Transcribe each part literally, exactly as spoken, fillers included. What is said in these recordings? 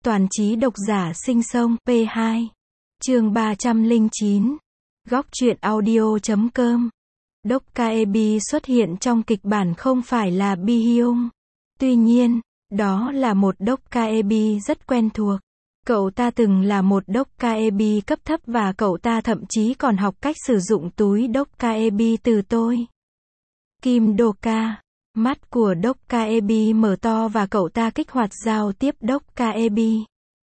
Toàn trí độc giả sinh sông, pê hai. Chương ba trăm lẻ chín. Góc truyện audio chấm com. Dokkaebi xuất hiện trong kịch bản không phải là Bi Hyung. Tuy nhiên, đó là một Dokkaebi rất quen thuộc. Cậu ta từng là một Dokkaebi cấp thấp và cậu ta thậm chí còn học cách sử dụng túi Dokkaebi từ tôi. Kim Doka. Mắt của Dokkaebi mở to và cậu ta kích hoạt giao tiếp Dokkaebi.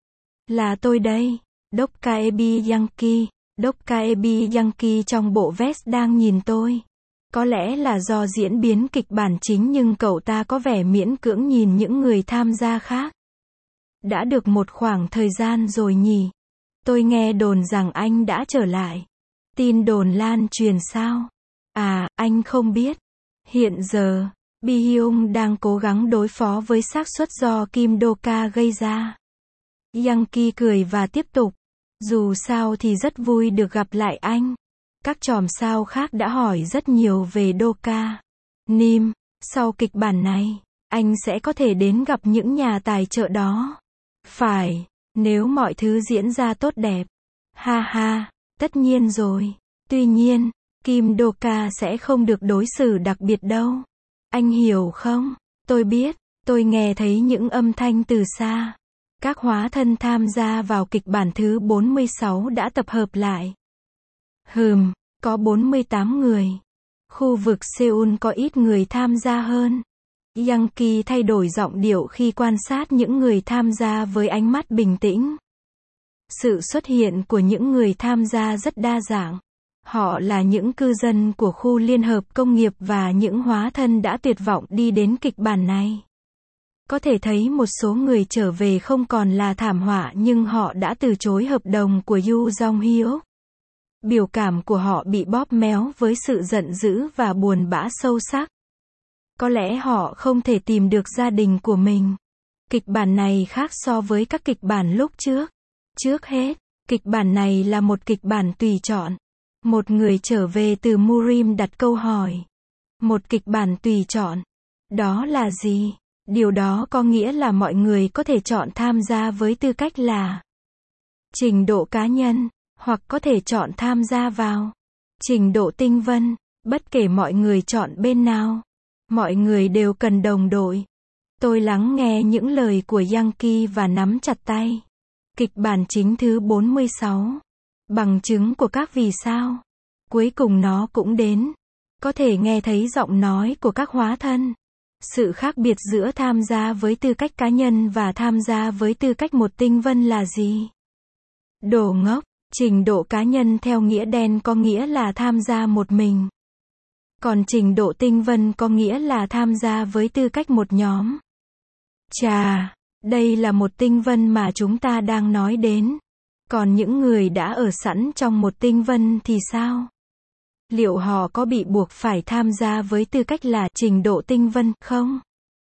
Là tôi đây. Dokkaebi Yankee. Dokkaebi Yankee trong bộ vest đang nhìn tôi. Có lẽ là do diễn biến kịch bản chính nhưng cậu ta có vẻ miễn cưỡng nhìn những người tham gia khác. Đã được một khoảng thời gian rồi nhỉ? Tôi nghe đồn rằng anh đã trở lại. Tin đồn lan truyền sao? À, anh không biết. Hiện giờ, Bi Hyung đang cố gắng đối phó với xác suất do Kim Doka gây ra. Yankee cười và tiếp tục. Dù sao thì rất vui được gặp lại anh. Các chòm sao khác đã hỏi rất nhiều về Doka. Nim, sau kịch bản này, anh sẽ có thể đến gặp những nhà tài trợ đó. Phải, nếu mọi thứ diễn ra tốt đẹp. Ha ha, tất nhiên rồi. Tuy nhiên, Kim Doka sẽ không được đối xử đặc biệt đâu. Anh hiểu không? Tôi biết, tôi nghe thấy những âm thanh từ xa. Các hóa thân tham gia vào kịch bản thứ bốn mươi sáu đã tập hợp lại. Hừm, có bốn mươi tám người. Khu vực Seoul có ít người tham gia hơn. Yankee thay đổi giọng điệu khi quan sát những người tham gia với ánh mắt bình tĩnh. Sự xuất hiện của những người tham gia rất đa dạng. Họ là những cư dân của khu liên hợp công nghiệp và những hóa thân đã tuyệt vọng đi đến kịch bản này. Có thể thấy một số người trở về không còn là thảm họa nhưng họ đã từ chối hợp đồng của Yoo Jong Hyuk. Biểu cảm của họ bị bóp méo với sự giận dữ và buồn bã sâu sắc. Có lẽ họ không thể tìm được gia đình của mình. Kịch bản này khác so với các kịch bản lúc trước. Trước hết, kịch bản này là một kịch bản tùy chọn. Một người trở về từ Murim đặt câu hỏi. Một kịch bản tùy chọn. Đó là gì? Điều đó có nghĩa là mọi người có thể chọn tham gia với tư cách là trình độ cá nhân, hoặc có thể chọn tham gia vào trình độ tinh vân, bất kể mọi người chọn bên nào. Mọi người đều cần đồng đội. Tôi lắng nghe những lời của Yankee và nắm chặt tay. Kịch bản chính thứ bốn mươi sáu. Bằng chứng của các vì sao. Cuối cùng nó cũng đến. Có thể nghe thấy giọng nói của các hóa thân. Sự khác biệt giữa tham gia với tư cách cá nhân và tham gia với tư cách một tinh vân là gì? Đồ ngốc, trình độ cá nhân theo nghĩa đen có nghĩa là tham gia một mình. Còn trình độ tinh vân có nghĩa là tham gia với tư cách một nhóm. Chà, đây là một tinh vân mà chúng ta đang nói đến. Còn những người đã ở sẵn trong một tinh vân thì sao? Liệu họ có bị buộc phải tham gia với tư cách là trình độ tinh vân không?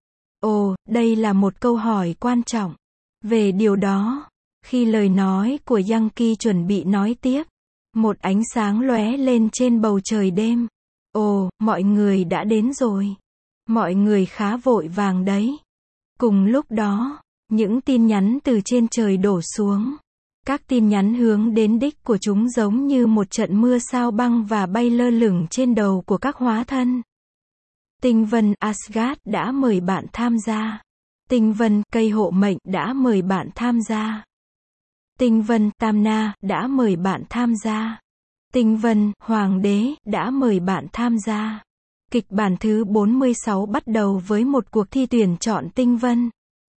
Ồ, đây là một câu hỏi quan trọng. Về điều đó, khi lời nói của Yankee chuẩn bị nói tiếp, một ánh sáng lóe lên trên bầu trời đêm. Ồ, mọi người đã đến rồi. Mọi người khá vội vàng đấy. Cùng lúc đó, những tin nhắn từ trên trời đổ xuống. Các tin nhắn hướng đến đích của chúng giống như một trận mưa sao băng và bay lơ lửng trên đầu của các hóa thân. Tinh vân Asgard đã mời bạn tham gia. Tinh vân cây hộ mệnh đã mời bạn tham gia. Tinh vân Tamna đã mời bạn tham gia. Tinh vân Hoàng đế đã mời bạn tham gia. Kịch bản thứ bốn mươi sáu bắt đầu với một cuộc thi tuyển chọn tinh vân.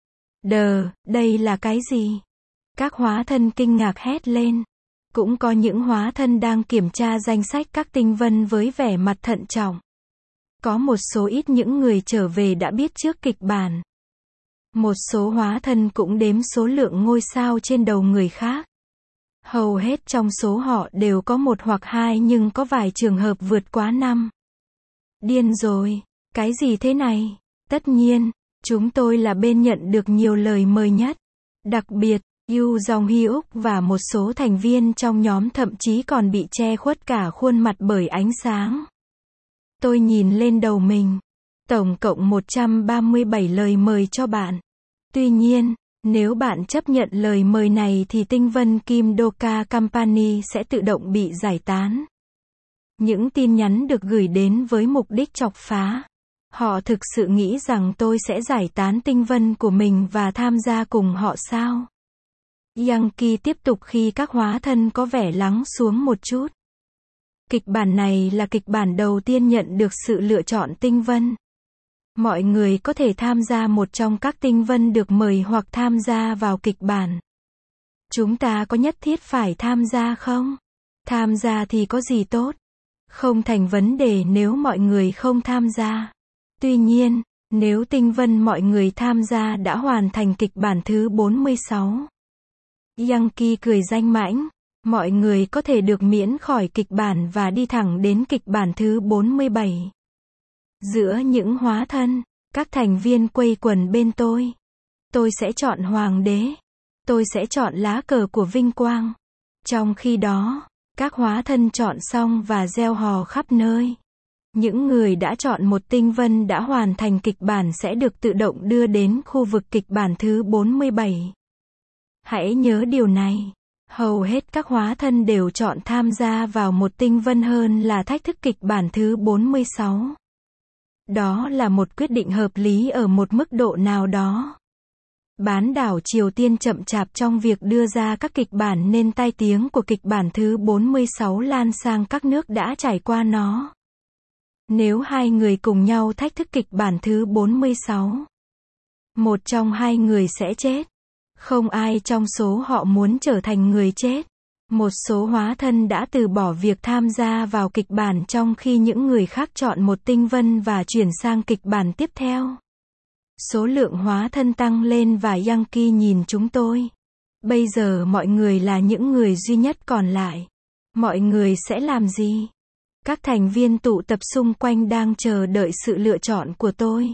Đờ, đây là cái gì? Các hóa thân kinh ngạc hét lên. Cũng có những hóa thân đang kiểm tra danh sách các tinh vân với vẻ mặt thận trọng. Có một số ít những người trở về đã biết trước kịch bản. Một số hóa thân cũng đếm số lượng ngôi sao trên đầu người khác. Hầu hết trong số họ đều có một hoặc hai nhưng có vài trường hợp vượt quá năm. Điên rồi, cái gì thế này? Tất nhiên, chúng tôi là bên nhận được nhiều lời mời nhất. Đặc biệt, Yoo Jong Hyuk và một số thành viên trong nhóm thậm chí còn bị che khuất cả khuôn mặt bởi ánh sáng. Tôi nhìn lên đầu mình. Tổng cộng một trăm ba mươi bảy lời mời cho bạn. Tuy nhiên, Nếu bạn chấp nhận lời mời này thì tinh vân Kim Doka Company sẽ tự động bị giải tán. Những tin nhắn được gửi đến với mục đích chọc phá. Họ thực sự nghĩ rằng tôi sẽ giải tán tinh vân của mình và tham gia cùng họ sao? Yankee tiếp tục khi các hóa thân có vẻ lắng xuống một chút. Kịch bản này là kịch bản đầu tiên nhận được sự lựa chọn tinh vân. Mọi người có thể tham gia một trong các tinh vân được mời hoặc tham gia vào kịch bản. Chúng ta có nhất thiết phải tham gia không? Tham gia thì có gì tốt? Không thành vấn đề nếu mọi người không tham gia. Tuy nhiên, nếu tinh vân mọi người tham gia đã hoàn thành kịch bản thứ bốn mươi sáu. Yankee cười danh mãnh. Mọi người có thể được miễn khỏi kịch bản và đi thẳng đến kịch bản thứ bốn mươi bảy. Giữa những hóa thân, các thành viên quây quần bên tôi. Tôi sẽ chọn hoàng đế. Tôi sẽ chọn lá cờ của vinh quang. Trong khi đó, các hóa thân chọn xong và gieo hò khắp nơi. Những người đã chọn một tinh vân đã hoàn thành kịch bản sẽ được tự động đưa đến khu vực kịch bản thứ bốn mươi bảy. Hãy nhớ điều này. Hầu hết các hóa thân đều chọn tham gia vào một tinh vân hơn là thách thức kịch bản thứ bốn mươi sáu. Đó là một quyết định hợp lý ở một mức độ nào đó. Bán đảo Triều Tiên chậm chạp trong việc đưa ra các kịch bản nên tai tiếng của kịch bản thứ bốn mươi sáu lan sang các nước đã trải qua nó. Nếu hai người cùng nhau thách thức kịch bản thứ bốn mươi sáu, một trong hai người sẽ chết. Không ai trong số họ muốn trở thành người chết. Một số hóa thân đã từ bỏ việc tham gia vào kịch bản trong khi những người khác chọn một tinh vân và chuyển sang kịch bản tiếp theo. Số lượng hóa thân tăng lên và Yankee nhìn chúng tôi. Bây giờ mọi người là những người duy nhất còn lại. Mọi người sẽ làm gì? Các thành viên tụ tập xung quanh đang chờ đợi sự lựa chọn của tôi.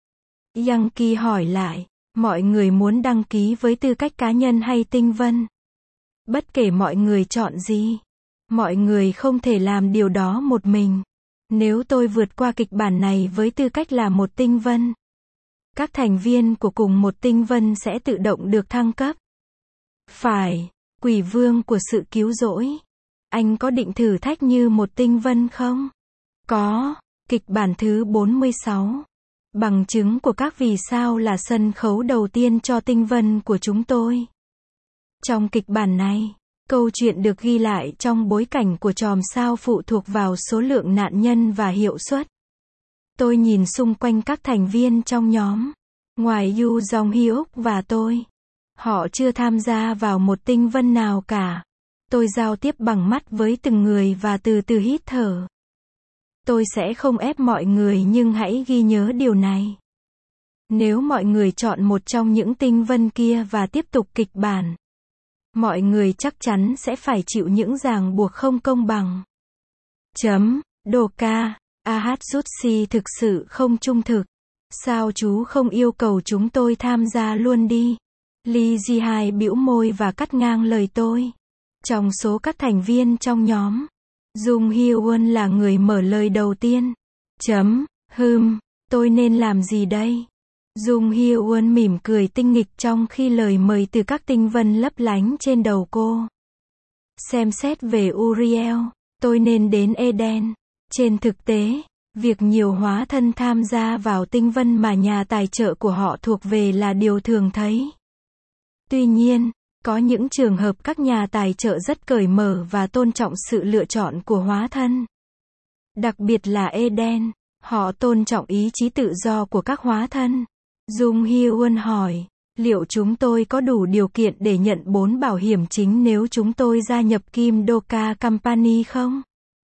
Yankee hỏi lại. Mọi người muốn đăng ký với tư cách cá nhân hay tinh vân? Bất kể mọi người chọn gì, mọi người không thể làm điều đó một mình. Nếu tôi vượt qua kịch bản này với tư cách là một tinh vân, các thành viên của cùng một tinh vân sẽ tự động được thăng cấp. Phải, quỷ vương của sự cứu rỗi. Anh có định thử thách như một tinh vân không? Có, kịch bản thứ bốn mươi sáu. Bằng chứng của các vì sao là sân khấu đầu tiên cho tinh vân của chúng tôi. Trong kịch bản này, câu chuyện được ghi lại trong bối cảnh của chòm sao phụ thuộc vào số lượng nạn nhân và hiệu suất. Tôi nhìn xung quanh các thành viên trong nhóm. Ngoài Yu Jong Hyuk và tôi, họ chưa tham gia vào một tinh vân nào cả. Tôi giao tiếp bằng mắt với từng người và từ từ hít thở. Tôi sẽ không ép mọi người nhưng hãy ghi nhớ điều này. Nếu mọi người chọn một trong những tinh vân kia và tiếp tục kịch bản, mọi người chắc chắn sẽ phải chịu những ràng buộc không công bằng. Chấm, Doka, Ahatsushi thực sự không trung thực. Sao chú không yêu cầu chúng tôi tham gia luôn đi? Lee Ji-hai bĩu môi và cắt ngang lời tôi. Trong số các thành viên trong nhóm, Jung Hyo-won là người mở lời đầu tiên. Chấm, hừm, tôi nên làm gì đây? Jung Hyo-won mỉm cười tinh nghịch trong khi lời mời từ các tinh vân lấp lánh trên đầu cô. Xem xét về Uriel, tôi nên đến Eden. Trên thực tế, việc nhiều hóa thân tham gia vào tinh vân mà nhà tài trợ của họ thuộc về là điều thường thấy. Tuy nhiên, có những trường hợp các nhà tài trợ rất cởi mở và tôn trọng sự lựa chọn của hóa thân. Đặc biệt là Eden, họ tôn trọng ý chí tự do của các hóa thân. Jung Hyo-won hỏi, liệu chúng tôi có đủ điều kiện để nhận bốn bảo hiểm chính nếu chúng tôi gia nhập Kim Doka Company không?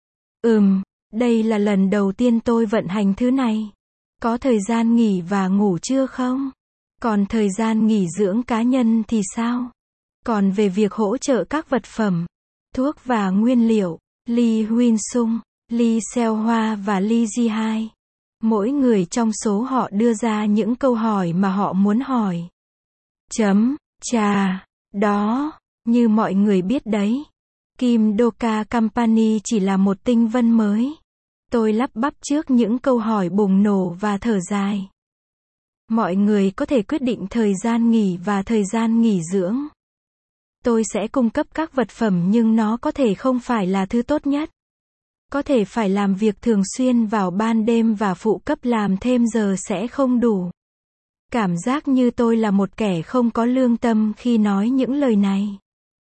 Ừm, đây là lần đầu tiên tôi vận hành thứ này. Có thời gian nghỉ và ngủ trưa không? Còn thời gian nghỉ dưỡng cá nhân thì sao? Còn về việc hỗ trợ các vật phẩm, thuốc và nguyên liệu, Lee Huynh-sung, Lee Seo-hwa và Lee Ji-hai, mỗi người trong số họ đưa ra những câu hỏi mà họ muốn hỏi. Chấm, chà, đó, như mọi người biết đấy, Kim Doka Company chỉ là một tinh vân mới. Tôi lắp bắp trước những câu hỏi bùng nổ và thở dài. Mọi người có thể quyết định thời gian nghỉ và thời gian nghỉ dưỡng. Tôi sẽ cung cấp các vật phẩm nhưng nó có thể không phải là thứ tốt nhất. Có thể phải làm việc thường xuyên vào ban đêm và phụ cấp làm thêm giờ sẽ không đủ. Cảm giác như tôi là một kẻ không có lương tâm khi nói những lời này.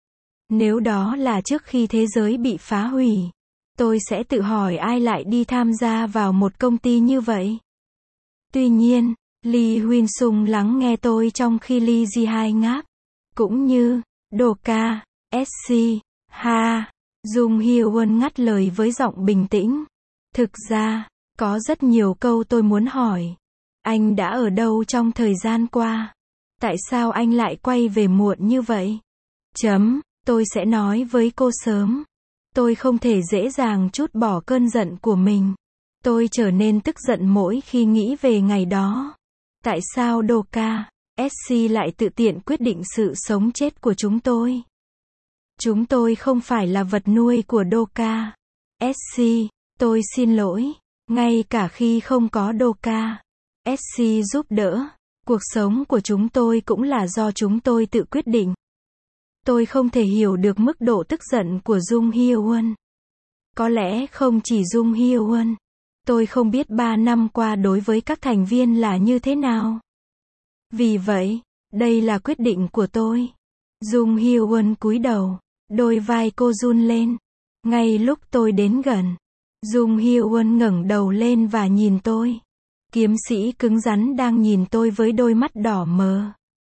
Nếu đó là trước khi thế giới bị phá hủy, tôi sẽ tự hỏi ai lại đi tham gia vào một công ty như vậy. Tuy nhiên, Lee Huyên Sung lắng nghe tôi trong khi Lee Ji-hai ngáp. Cũng như, Doka, ét xê, ha. Jung Hyo-won ngắt lời với giọng bình tĩnh. Thực ra, có rất nhiều câu tôi muốn hỏi. Anh đã ở đâu trong thời gian qua? Tại sao anh lại quay về muộn như vậy? Chấm, tôi sẽ nói với cô sớm. Tôi không thể dễ dàng trút bỏ cơn giận của mình. Tôi trở nên tức giận mỗi khi nghĩ về ngày đó. Tại sao Doka, ét xê lại tự tiện quyết định sự sống chết của chúng tôi? Chúng tôi không phải là vật nuôi của Doka, ét xê, tôi xin lỗi. Ngay cả khi không có Doka, ét xê giúp đỡ, cuộc sống của chúng tôi cũng là do chúng tôi tự quyết định. Tôi không thể hiểu được mức độ tức giận của Jung Hyo-won. Có lẽ không chỉ Jung Hyo-won. Tôi không biết ba năm qua đối với các thành viên là như thế nào. Vì vậy, đây là quyết định của tôi. Jung Hyo-won cúi đầu, đôi vai cô run lên. Ngay lúc tôi đến gần, Jung Hyo-won ngẩng đầu lên và nhìn tôi. Kiếm sĩ cứng rắn đang nhìn tôi với đôi mắt đỏ mờ.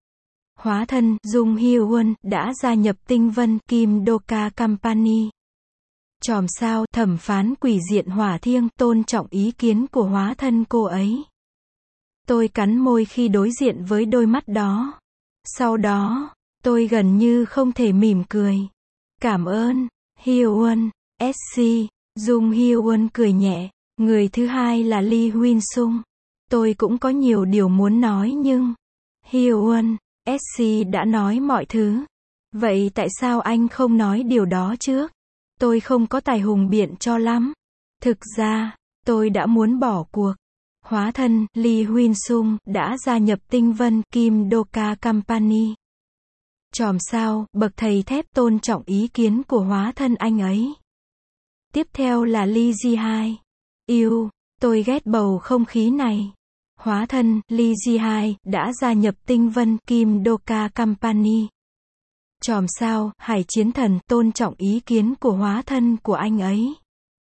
Hóa thân Jung Hyo-won đã gia nhập tinh vân Kim Doka Company. Chòm sao thẩm phán quỷ diện hỏa thiêng tôn trọng ý kiến của hóa thân cô ấy. Tôi cắn môi khi đối diện với đôi mắt đó. Sau đó, tôi gần như không thể mỉm cười. Cảm ơn, Hyo-won, ét xê, Jung Hyo-won cười nhẹ. Người thứ hai là Lee Huyên Sung. Tôi cũng có nhiều điều muốn nói nhưng Hyo-won, ét xê đã nói mọi thứ. Vậy tại sao anh không nói điều đó trước? Tôi không có tài hùng biện cho lắm. Thực ra, tôi đã muốn bỏ cuộc. Hóa thân Lee Huyên Sung đã gia nhập tinh vân Kim Doka Company. Chòm sao bậc thầy thép tôn trọng ý kiến của hóa thân anh ấy. Tiếp theo là Lee Ji-hai. Yêu, tôi ghét bầu không khí này. Hóa thân Lee Ji-hai đã gia nhập tinh vân Kim Doka Company. Chòm sao Hải Chiến Thần tôn trọng ý kiến của hóa thân của anh ấy.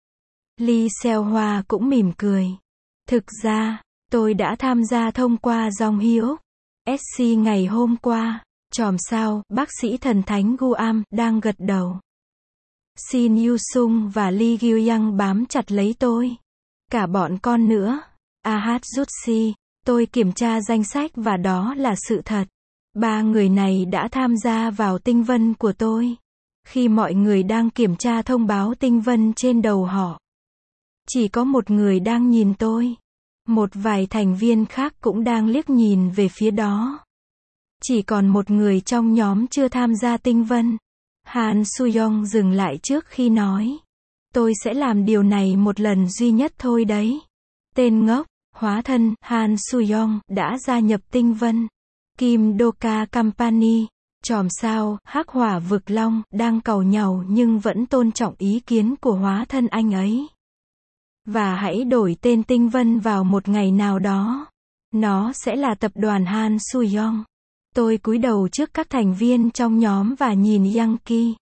Lee Seo-hwa cũng mỉm cười. Thực ra, tôi đã tham gia thông qua Jong Hyuk, ét xê ngày hôm qua. Chòm sao bác sĩ thần thánh Guam đang gật đầu. Shin Yu-sung và Lee Gyu-young bám chặt lấy tôi. Cả bọn con nữa. Ahat Jutsi, tôi kiểm tra danh sách và đó là sự thật. Ba người này đã tham gia vào tinh vân của tôi. Khi mọi người đang kiểm tra thông báo tinh vân trên đầu họ, chỉ có một người đang nhìn tôi. Một vài thành viên khác cũng đang liếc nhìn về phía đó. Chỉ còn một người trong nhóm chưa tham gia tinh vân. Han Soo-young dừng lại trước khi nói. Tôi sẽ làm điều này một lần duy nhất thôi đấy. Tên ngốc, hóa thân Han Soo-young đã gia nhập tinh vân Kim Doka Company. Chòm sao Hắc Hỏa Vực Long đang càu nhàu nhưng vẫn tôn trọng ý kiến của hóa thân anh ấy. Và hãy đổi tên tinh vân vào một ngày nào đó. Nó sẽ là tập đoàn Han Soo-young. Tôi cúi đầu trước các thành viên trong nhóm và nhìn Yankee.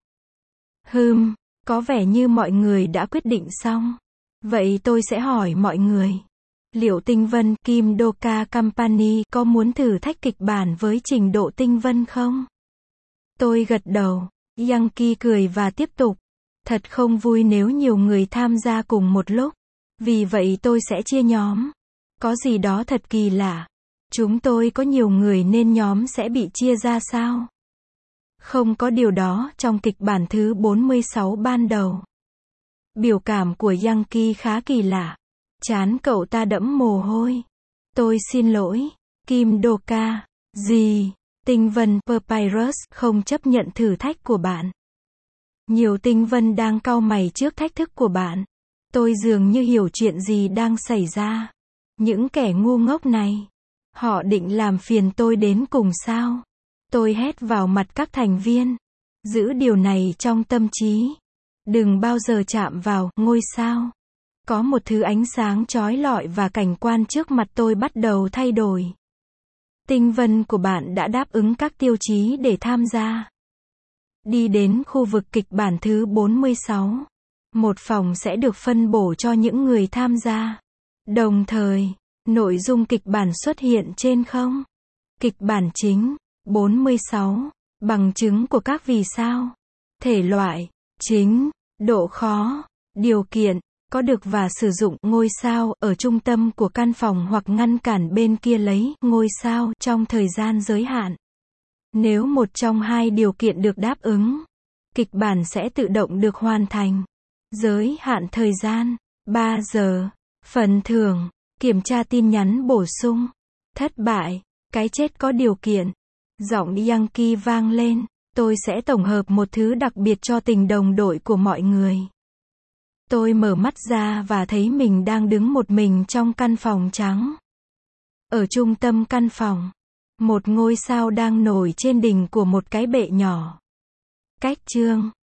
Hừm, có vẻ như mọi người đã quyết định xong. Vậy tôi sẽ hỏi mọi người. Liệu tinh vân Kim Doka Company có muốn thử thách kịch bản với trình độ tinh vân không? Tôi gật đầu. Yankee cười và tiếp tục. Thật không vui nếu nhiều người tham gia cùng một lúc. Vì vậy tôi sẽ chia nhóm. Có gì đó thật kỳ lạ. Chúng tôi có nhiều người nên nhóm sẽ bị chia ra sao? Không có điều đó trong kịch bản thứ bốn mươi sáu ban đầu. Biểu cảm của Yankee khá kỳ lạ. Trán cậu ta đẫm mồ hôi. Tôi xin lỗi. Kim Doka. Gì? Tinh vân Papyrus không chấp nhận thử thách của bạn. Nhiều tinh vân đang cau mày trước thách thức của bạn. Tôi dường như hiểu chuyện gì đang xảy ra. Những kẻ ngu ngốc này. Họ định làm phiền tôi đến cùng sao? Tôi hét vào mặt các thành viên. Giữ điều này trong tâm trí. Đừng bao giờ chạm vào ngôi sao. Có một thứ ánh sáng chói lọi và cảnh quan trước mặt tôi bắt đầu thay đổi. Tinh vân của bạn đã đáp ứng các tiêu chí để tham gia. Đi đến khu vực kịch bản thứ bốn mươi sáu. Một phòng sẽ được phân bổ cho những người tham gia. Đồng thời, nội dung kịch bản xuất hiện trên không. Kịch bản chính, bốn mươi sáu. Bằng chứng của các vì sao. Thể loại, chính, độ khó, điều kiện, có được và sử dụng ngôi sao ở trung tâm của căn phòng hoặc ngăn cản bên kia lấy ngôi sao trong thời gian giới hạn. Nếu một trong hai điều kiện được đáp ứng, kịch bản sẽ tự động được hoàn thành. Giới hạn thời gian, ba giờ. Phần thưởng, kiểm tra tin nhắn bổ sung. Thất bại, cái chết có điều kiện. Giọng Yankee vang lên, tôi sẽ tổng hợp một thứ đặc biệt cho tình đồng đội của mọi người. Tôi mở mắt ra và thấy mình đang đứng một mình trong căn phòng trắng. Ở trung tâm căn phòng, một ngôi sao đang nổi trên đỉnh của một cái bệ nhỏ. Cách chương